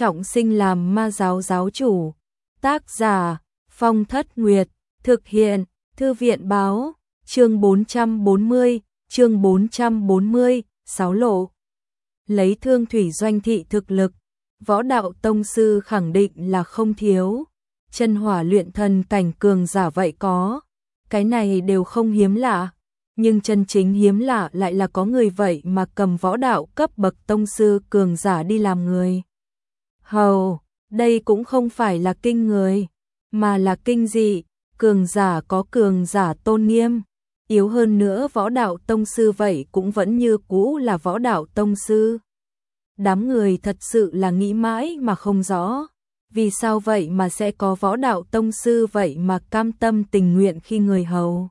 trọng sinh làm ma giáo giáo chủ. Tác giả Phong Thất Nguyệt, thực hiện Thư viện báo, chương 440, 6 lộ. Lấy Thương Thủy Doanh thị thực lực, võ đạo tông sư khẳng định là không thiếu, chân hỏa luyện thần cảnh cường giả vậy có, cái này đều không hiếm lạ, nhưng chân chính hiếm lạ lại là có người vậy mà cầm võ đạo cấp bậc tông sư cường giả đi làm người. Hầu, đây cũng không phải là kinh người, mà là kinh dị, cường giả có cường giả tôn nghiêm, yếu hơn nữa võ đạo tông sư vậy cũng vẫn như cũ là võ đạo tông sư. Đám người thật sự là nghĩ mãi mà không rõ, vì sao vậy mà sẽ có võ đạo tông sư vậy mà cam tâm tình nguyện khi người hầu.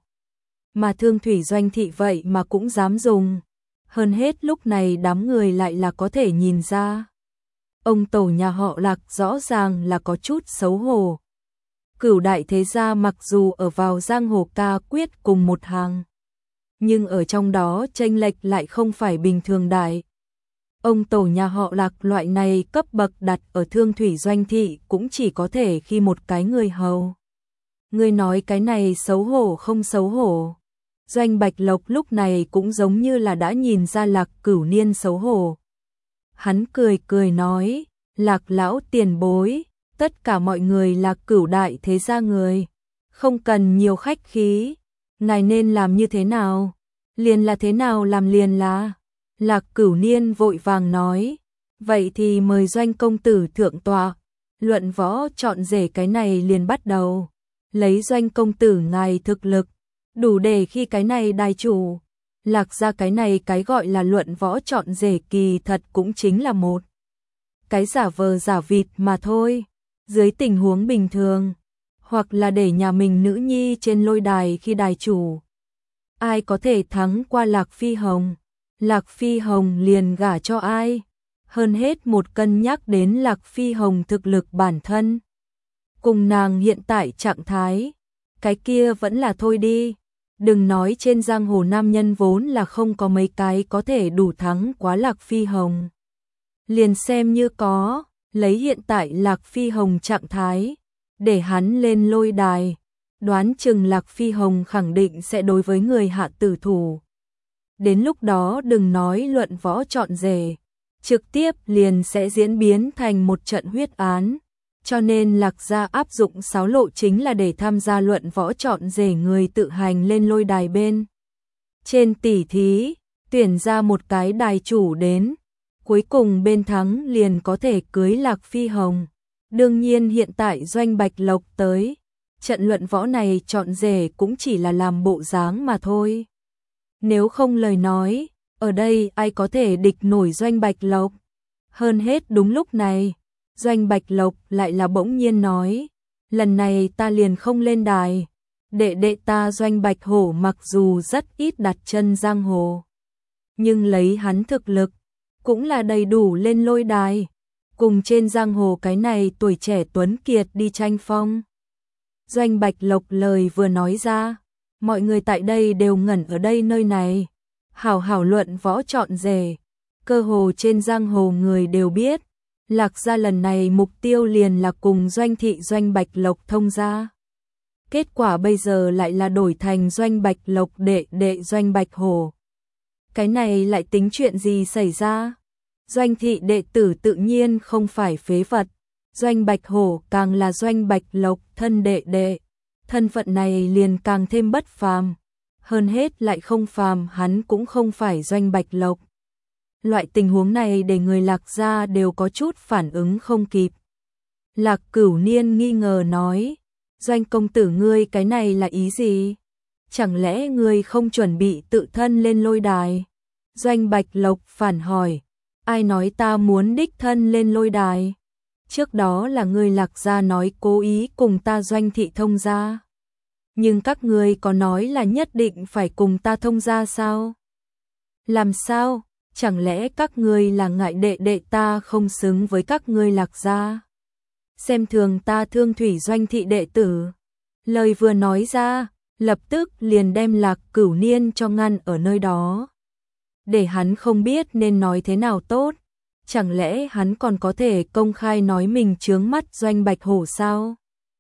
Mà Thương Thủy Doanh thị vậy mà cũng dám dùng. Hơn hết lúc này đám người lại là có thể nhìn ra. Ông tổ nhà họ Lạc rõ ràng là có chút xấu hổ. Cửu đại thế gia mặc dù ở vào giang hồ ca quyết cùng một hàng, nhưng ở trong đó chênh lệch lại không phải bình thường đại. Ông tổ nhà họ Lạc loại này cấp bậc đặt ở Thương Thủy Doanh thị cũng chỉ có thể khi một cái người hầu. Người nói cái này xấu hổ không xấu hổ. Doanh Bạch Lộc lúc này cũng giống như là đã nhìn ra Lạc Cửu Niên xấu hổ. Hắn cười cười nói, Lạc lão tiền bối, tất cả mọi người là Cửu đại thế gia người, không cần nhiều khách khí, ngài nên làm như thế nào, liền là thế nào làm liền là. Lạc Cửu Niên vội vàng nói, vậy thì mời Doanh công tử thượng tọa, luận võ chọn rể cái này liền bắt đầu, lấy Doanh công tử ngài thực lực, đủ để khi cái này đài chủ. Lạc ra cái này cái gọi là luận võ chọn rể kỳ thật cũng chính là một cái giả vờ giả vịt mà thôi. Dưới tình huống bình thường, hoặc là để nhà mình nữ nhi trên lôi đài khi đài chủ, ai có thể thắng qua Lạc Phi Hồng, Lạc Phi Hồng liền gả cho ai. Hơn hết một cân nhắc đến Lạc Phi Hồng thực lực bản thân, cùng nàng hiện tại trạng thái, cái kia vẫn là thôi đi. Đừng nói trên giang hồ nam nhân vốn là không có mấy cái có thể đủ thắng quá Lạc Phi Hồng. Liền xem như có, lấy hiện tại Lạc Phi Hồng trạng thái, để hắn lên lôi đài, đoán chừng Lạc Phi Hồng khẳng định sẽ đối với người hạ tử thủ. Đến lúc đó đừng nói luận võ chọn rể, trực tiếp liền sẽ diễn biến thành một trận huyết án. Cho nên Lạc gia áp dụng 6 lộ chính là để tham gia luận võ chọn rể người tự hành lên lôi đài bên trên tỉ thí, tuyển ra một cái đài chủ đến, cuối cùng bên thắng liền có thể cưới Lạc Phi Hồng. Đương nhiên hiện tại Doanh Bạch Lộc tới, trận luận võ này chọn rể cũng chỉ là làm bộ dáng mà thôi. Nếu không lời nói, ở đây ai có thể địch nổi Doanh Bạch Lộc. Hơn hết đúng lúc này, Doanh Bạch Lộc lại là bỗng nhiên nói, lần này ta liền không lên đài, đệ đệ ta Doanh Bạch Hổ mặc dù rất ít đặt chân giang hồ, nhưng lấy hắn thực lực, cũng là đầy đủ lên lôi đài, cùng trên giang hồ cái này tuổi trẻ tuấn kiệt đi tranh phong. Doanh Bạch Lộc lời vừa nói ra, mọi người tại đây đều ngẩn ở đây nơi này, hảo hảo luận võ chọn rể, cơ hồ trên giang hồ người đều biết. Lạc gia lần này mục tiêu liền là cùng Doanh thị Doanh Bạch Lộc thông gia. Kết quả bây giờ lại là đổi thành Doanh Bạch Lộc đệ đệ Doanh Bạch Hổ. Cái này lại tính chuyện gì xảy ra? Doanh thị đệ tử tự nhiên không phải phế vật, Doanh Bạch Hổ càng là Doanh Bạch Lộc thân đệ đệ, thân phận này liền càng thêm bất phàm. Hơn hết lại không phàm, hắn cũng không phải Doanh Bạch Lộc. Loại tình huống này để người Lạc gia đều có chút phản ứng không kịp. Lạc Cửu Niên nghi ngờ nói, Doanh công tử ngươi cái này là ý gì? Chẳng lẽ ngươi không chuẩn bị tự thân lên lôi đài? Doanh Bạch Lộc phản hỏi, ai nói ta muốn đích thân lên lôi đài? Trước đó là ngươi Lạc gia nói cố ý cùng ta Doanh thị thông gia. Nhưng các ngươi có nói là nhất định phải cùng ta thông gia sao? Làm sao? Chẳng lẽ các ngươi là ngại đệ đệ ta không xứng với các ngươi Lạc gia? Xem thường ta Thương Thủy Doanh thị đệ tử. Lời vừa nói ra, lập tức liền đem Lạc Cửu Niên cho ngăn ở nơi đó. Để hắn không biết nên nói thế nào tốt. Chẳng lẽ hắn còn có thể công khai nói mình chướng mắt Doanh Bạch Hổ sao?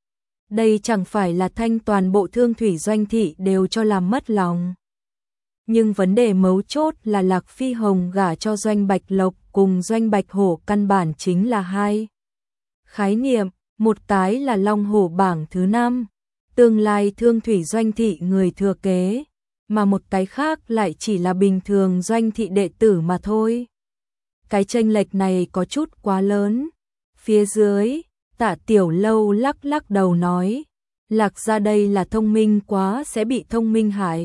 Đây chẳng phải là thanh toàn bộ Thương Thủy Doanh thị đều cho làm mất lòng. Nhưng vấn đề mấu chốt là Lạc Phi Hồng gả cho Doanh Bạch Lộc cùng Doanh Bạch Hổ căn bản chính là hai khái niệm, một cái là Long Hổ bảng thứ 5, tương lai Thương Thủy Doanh thị người thừa kế, mà một cái khác lại chỉ là bình thường doanh thị đệ tử mà thôi. Cái chênh lệch này có chút quá lớn. Phía dưới, Tạ Tiểu Lâu lắc lắc đầu nói, Lạc gia đây là thông minh quá sẽ bị thông minh hại.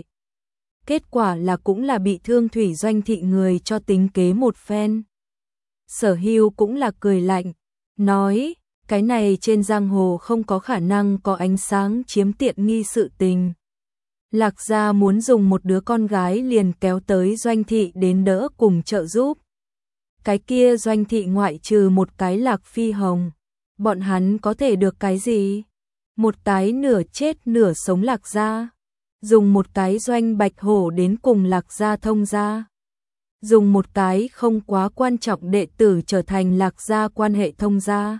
Kết quả là cũng là bị Thương Thủy Doanh thị người cho tính kế một phen. Sở Hưu cũng là cười lạnh, nói, cái này trên giang hồ không có khả năng có ánh sáng chiếm tiện nghi sự tình. Lạc gia muốn dùng một đứa con gái liền kéo tới Doanh thị đến đỡ cùng trợ giúp. Cái kia Doanh thị ngoại trừ một cái Lạc Phi Hồng, bọn hắn có thể được cái gì? Một cái nửa chết nửa sống Lạc gia. Dùng một cái Doanh Bạch Hổ đến cùng Lạc gia thông gia. Dùng một cái không quá quan trọng đệ tử trở thành Lạc gia quan hệ thông gia.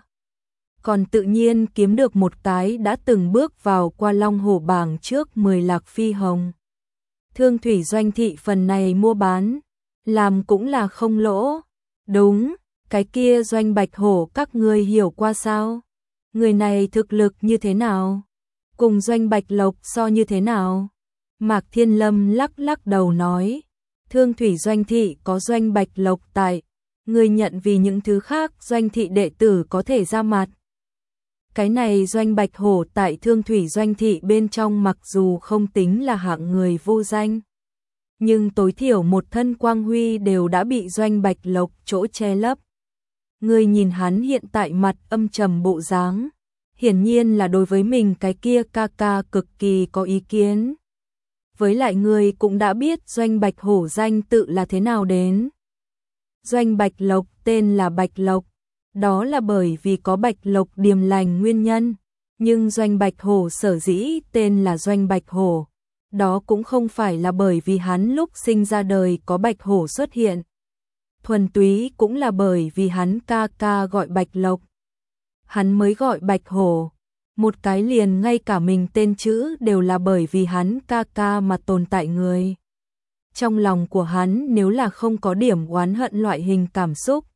Còn tự nhiên kiếm được một cái đã từng bước vào qua Long Hổ bảng trước 10 Lạc Phi Hồng. Thương Thủy Doanh thị phần này mua bán, làm cũng là không lỗ. Đúng, cái kia Doanh Bạch Hổ các ngươi hiểu qua sao? Người này thực lực như thế nào? Cùng Doanh Bạch Lộc so như thế nào? Mạc Thiên Lâm lắc lắc đầu nói, Thương Thủy Doanh thị có Doanh Bạch Lộc tại, người nhận vì những thứ khác Doanh thị đệ tử có thể ra mặt. Cái này Doanh Bạch Hổ tại Thương Thủy Doanh thị bên trong mặc dù không tính là hạng người vô danh, nhưng tối thiểu một thân quang huy đều đã bị Doanh Bạch Lộc chỗ che lấp. Người nhìn hắn hiện tại mặt âm trầm bộ dáng, hiển nhiên là đối với mình cái kia ca ca cực kỳ có ý kiến. Với lại người cũng đã biết Doanh Bạch Hổ danh tự là thế nào đến. Doanh Bạch Lộc tên là Bạch Lộc, đó là bởi vì có Bạch Lộc điềm lành nguyên nhân, nhưng Doanh Bạch Hổ sở dĩ tên là Doanh Bạch Hổ, đó cũng không phải là bởi vì hắn lúc sinh ra đời có Bạch Hổ xuất hiện. Thuần túy cũng là bởi vì hắn ca ca gọi Bạch Lộc. Hắn mới gọi Bạch Hổ. Một cái liền ngay cả mình tên chữ đều là bởi vì hắn ca ca mà tồn tại người. Trong lòng của hắn nếu là không có điểm oán hận loại hình cảm xúc,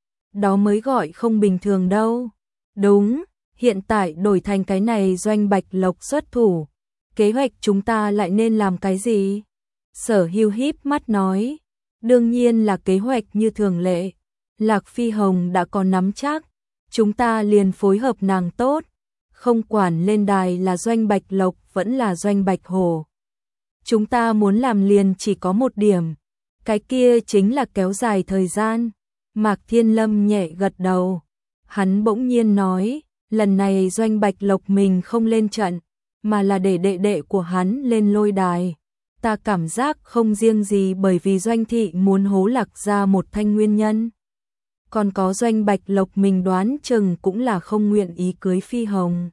đó mới gọi không bình thường đâu. Đúng, hiện tại đổi thành cái này Doanh Bạch Lộc xuất thủ. Kế hoạch chúng ta lại nên làm cái gì? Sở Hưu híp mắt nói, đương nhiên là kế hoạch như thường lệ. Lạc Phi Hồng đã có nắm chắc, chúng ta liền phối hợp nàng tốt. Không quản lên đài là Doanh Bạch Lộc vẫn là Doanh Bạch Hổ. Chúng ta muốn làm liền chỉ có một điểm, cái kia chính là kéo dài thời gian. Mạc Thiên Lâm nhẹ gật đầu. Hắn bỗng nhiên nói, lần này Doanh Bạch Lộc mình không lên trận, mà là để đệ đệ của hắn lên lôi đài. Ta cảm giác không riêng gì bởi vì Doanh thị muốn hố Lạc ra một thanh nguyên nhân. Còn có Doanh Bạch Lộc mình đoán chừng cũng là không nguyện ý cưới Phi Hồng.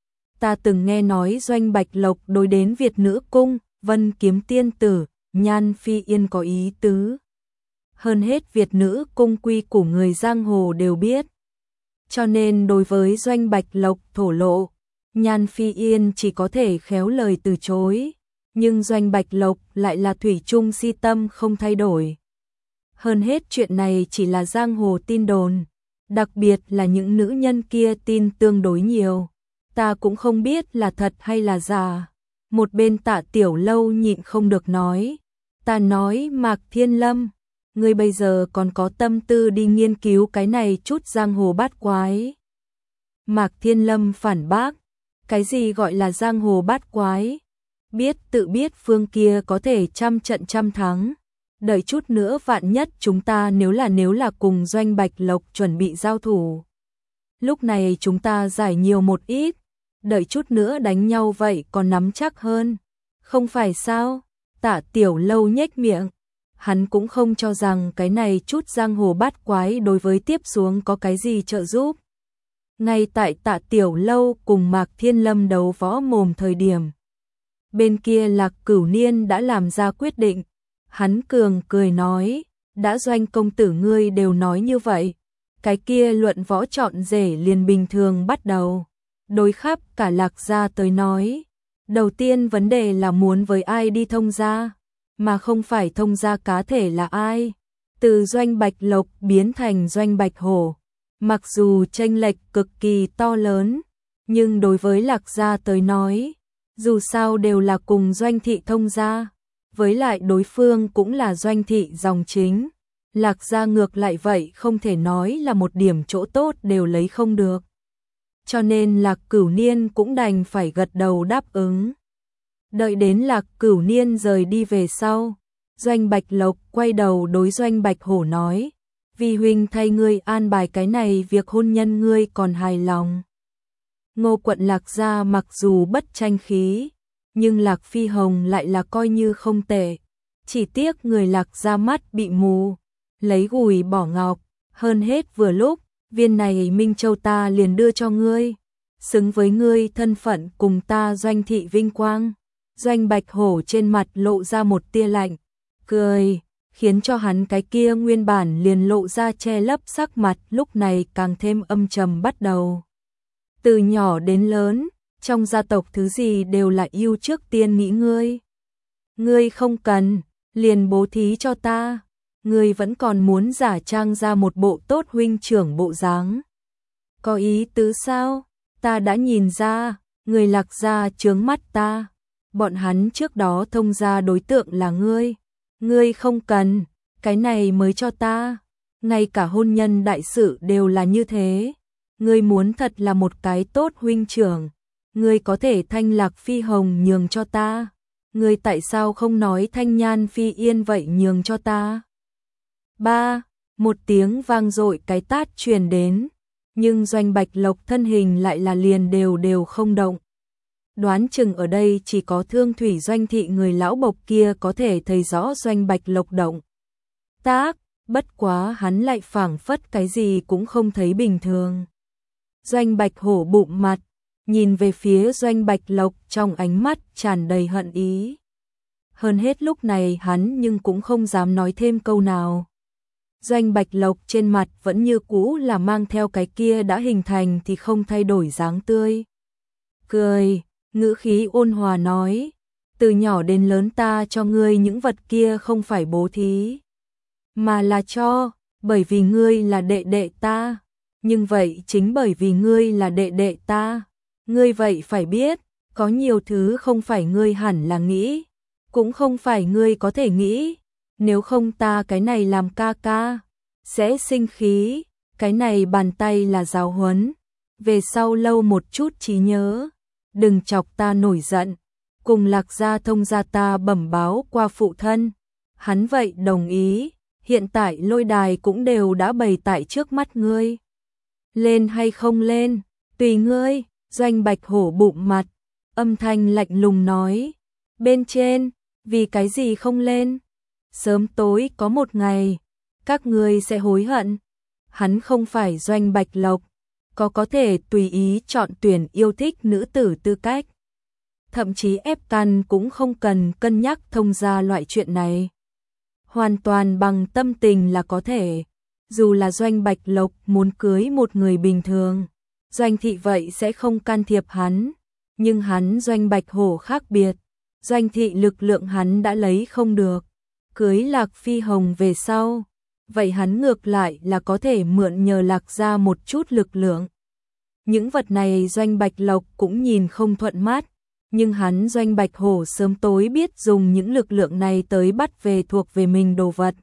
Ta từng nghe nói Doanh Bạch Lộc đối đến Việt Nữ Cung, Vân Kiếm Tiên Tử, Nhan Phi Yên có ý tứ. Hơn hết Việt Nữ Cung quy của người giang hồ đều biết. Cho nên đối với Doanh Bạch Lộc thổ lộ, Nhan Phi Yên chỉ có thể khéo lời từ chối. Nhưng Doanh Bạch Lộc lại là thủy chung si tâm không thay đổi. Hơn hết chuyện này chỉ là giang hồ tin đồn, đặc biệt là những nữ nhân kia tin tương đối nhiều. Ta cũng không biết là thật hay là giả. Một bên Tạ Tiểu Lâu nhịn không được nói. Ta nói Mạc Thiên Lâm, ngươi bây giờ còn có tâm tư đi nghiên cứu cái này chút giang hồ bát quái. Mạc Thiên Lâm phản bác, cái gì gọi là giang hồ bát quái? Biết tự biết phương kia có thể trăm trận trăm thắng. Đợi chút nữa vạn nhất chúng ta nếu là cùng Doanh Bạch Lộc chuẩn bị giao thủ. Lúc này chúng ta giải nhiều một ít, đợi chút nữa đánh nhau vậy còn nắm chắc hơn. Không phải sao? Tạ Tiểu Lâu nhếch miệng. Hắn cũng không cho rằng cái này chút giang hồ bát quái đối với tiếp xuống có cái gì trợ giúp. Ngay tại Tạ Tiểu Lâu cùng Mạc Thiên Lâm đấu võ mồm thời điểm, bên kia Lạc Cửu Niên đã làm ra quyết định. Hắn cường cười nói, đã Doanh công tử ngươi đều nói như vậy, cái kia luận võ chọn rể liền bình thường bắt đầu. Đối khắp cả Lạc gia tới nói, đầu tiên vấn đề là muốn với ai đi thông gia, mà không phải thông gia cá thể là ai. Từ Doanh Bạch Lộc biến thành Doanh Bạch Hổ, mặc dù chênh lệch cực kỳ to lớn, nhưng đối với Lạc gia tới nói, dù sao đều là cùng Doanh thị thông gia, với lại đối phương cũng là Doanh thị dòng chính. Lạc gia ngược lại vậy không thể nói là một điểm chỗ tốt đều lấy không được. Cho nên Lạc Cửu Niên cũng đành phải gật đầu đáp ứng. Đợi đến Lạc Cửu Niên rời đi về sau, Doanh Bạch Lộc quay đầu đối Doanh Bạch Hổ nói, vì huynh thay ngươi an bài cái này việc hôn nhân ngươi còn hài lòng. Ngô quận Lạc gia mặc dù bất tranh khí, nhưng Lạc Phi Hồng lại là coi như không tệ. Chỉ tiếc người Lạc gia mắt bị mù, lấy gùi bỏ ngọc, hơn hết vừa lúc, viên này Minh Châu ta liền đưa cho ngươi, xứng với ngươi thân phận cùng ta Doanh thị vinh quang. Doanh Bạch Hổ trên mặt lộ ra một tia lạnh, cười, khiến cho hắn cái kia nguyên bản liền lộ ra che lấp sắc mặt lúc này càng thêm âm trầm bắt đầu. Từ nhỏ đến lớn, trong gia tộc thứ gì đều là yêu trước tiên nghĩ ngươi. Ngươi không cần, liền bố thí cho ta. Ngươi vẫn còn muốn giả trang ra một bộ tốt huynh trưởng bộ dáng. Có ý tứ sao? Ta đã nhìn ra, người Lạc gia chướng mắt ta. Bọn hắn trước đó thông gia đối tượng là ngươi. Ngươi không cần, cái này mới cho ta. Ngay cả hôn nhân đại sự đều là như thế. Ngươi muốn thật là một cái tốt huynh trưởng, ngươi có thể thanh Lạc Phi Hồng nhường cho ta. Ngươi tại sao không nói thanh Nhan Phi Yên vậy nhường cho ta? Một tiếng vang dội cái tát truyền đến, nhưng Doanh Bạch Lộc thân hình lại là liền đều không động. Đoán chừng ở đây chỉ có Thương Thủy Doanh thị người lão bộc kia có thể thấy rõ Doanh Bạch Lộc động tác, bất quá hắn lại phảng phất cái gì cũng không thấy bình thường. Doanh Bạch Hổ bụng mặt, nhìn về phía Doanh Bạch Lộc trong ánh mắt tràn đầy hận ý. Hơn hết lúc này hắn nhưng cũng không dám nói thêm câu nào. Doanh Bạch Lộc trên mặt vẫn như cũ là mang theo cái kia đã hình thành thì không thay đổi dáng tươi. Cười, ngữ khí ôn hòa nói, từ nhỏ đến lớn ta cho ngươi những vật kia không phải bố thí, mà là cho, bởi vì ngươi là đệ đệ ta. Nhưng vậy chính bởi vì ngươi là đệ đệ ta, ngươi vậy phải biết, có nhiều thứ không phải ngươi hẳn là nghĩ, cũng không phải ngươi có thể nghĩ, nếu không ta cái này làm ca ca, sẽ sinh khí, cái này bàn tay là giáo huấn, về sau lâu một chút trí nhớ, đừng chọc ta nổi giận, cùng Lạc gia thông gia ta bẩm báo qua phụ thân, hắn vậy đồng ý, hiện tại lôi đài cũng đều đã bày tại trước mắt ngươi. Lên hay không lên, tùy ngươi. Doanh Bạch Hổ bụng mặt, âm thanh lạnh lùng nói, bên trên, vì cái gì không lên? Sớm tối có một ngày, các ngươi sẽ hối hận. Hắn không phải Doanh Bạch Lộc, có thể tùy ý chọn tuyển yêu thích nữ tử tư cách. Thậm chí ép căn cũng không cần cân nhắc thông gia loại chuyện này. Hoàn toàn bằng tâm tình là có thể. Dù là Doanh Bạch Lộc muốn cưới một người bình thường, Doanh thị vậy sẽ không can thiệp hắn, nhưng hắn Doanh Bạch Hổ khác biệt, Doanh thị lực lượng hắn đã lấy không được, cưới Lạc Phi Hồng về sau, vậy hắn ngược lại là có thể mượn nhờ Lạc gia một chút lực lượng. Những vật này Doanh Bạch Lộc cũng nhìn không thuận mắt, nhưng hắn Doanh Bạch Hổ sớm tối biết dùng những lực lượng này tới bắt về thuộc về mình đồ vật.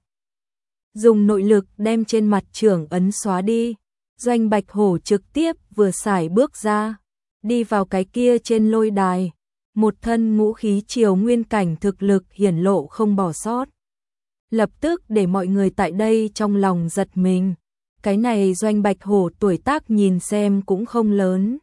Dùng nội lực đem trên mặt trưởng ấn xóa đi, Doanh Bạch Hổ trực tiếp vừa xài bước ra, đi vào cái kia trên lôi đài, một thân ngũ khí triều nguyên cảnh thực lực hiển lộ không bỏ sót. Lập tức để mọi người tại đây trong lòng giật mình, cái này Doanh Bạch Hổ tuổi tác nhìn xem cũng không lớn.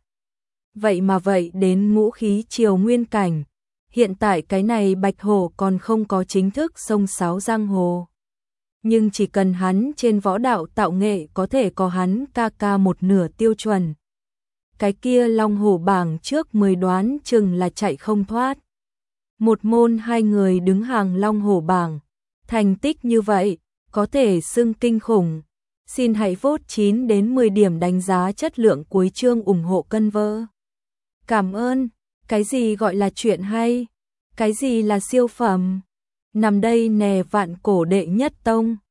Vậy mà vậy đến ngũ khí triều nguyên cảnh, hiện tại cái này Bạch Hổ còn không có chính thức xông xáo giang hồ. Nhưng chỉ cần hắn trên võ đạo tạo nghệ có thể có hắn ca một nửa tiêu chuẩn. Cái kia Long Hổ bảng trước 10 đoán chừng là chạy không thoát. Một môn hai người đứng hàng Long Hổ bảng, thành tích như vậy, có thể xưng kinh khủng. Xin hãy vote 9 đến 10 điểm đánh giá chất lượng cuối chương ủng hộ cân vơ. Cảm ơn. Cái gì gọi là chuyện hay? Cái gì là siêu phẩm? Nằm đây nè vạn cổ đệ nhất tông.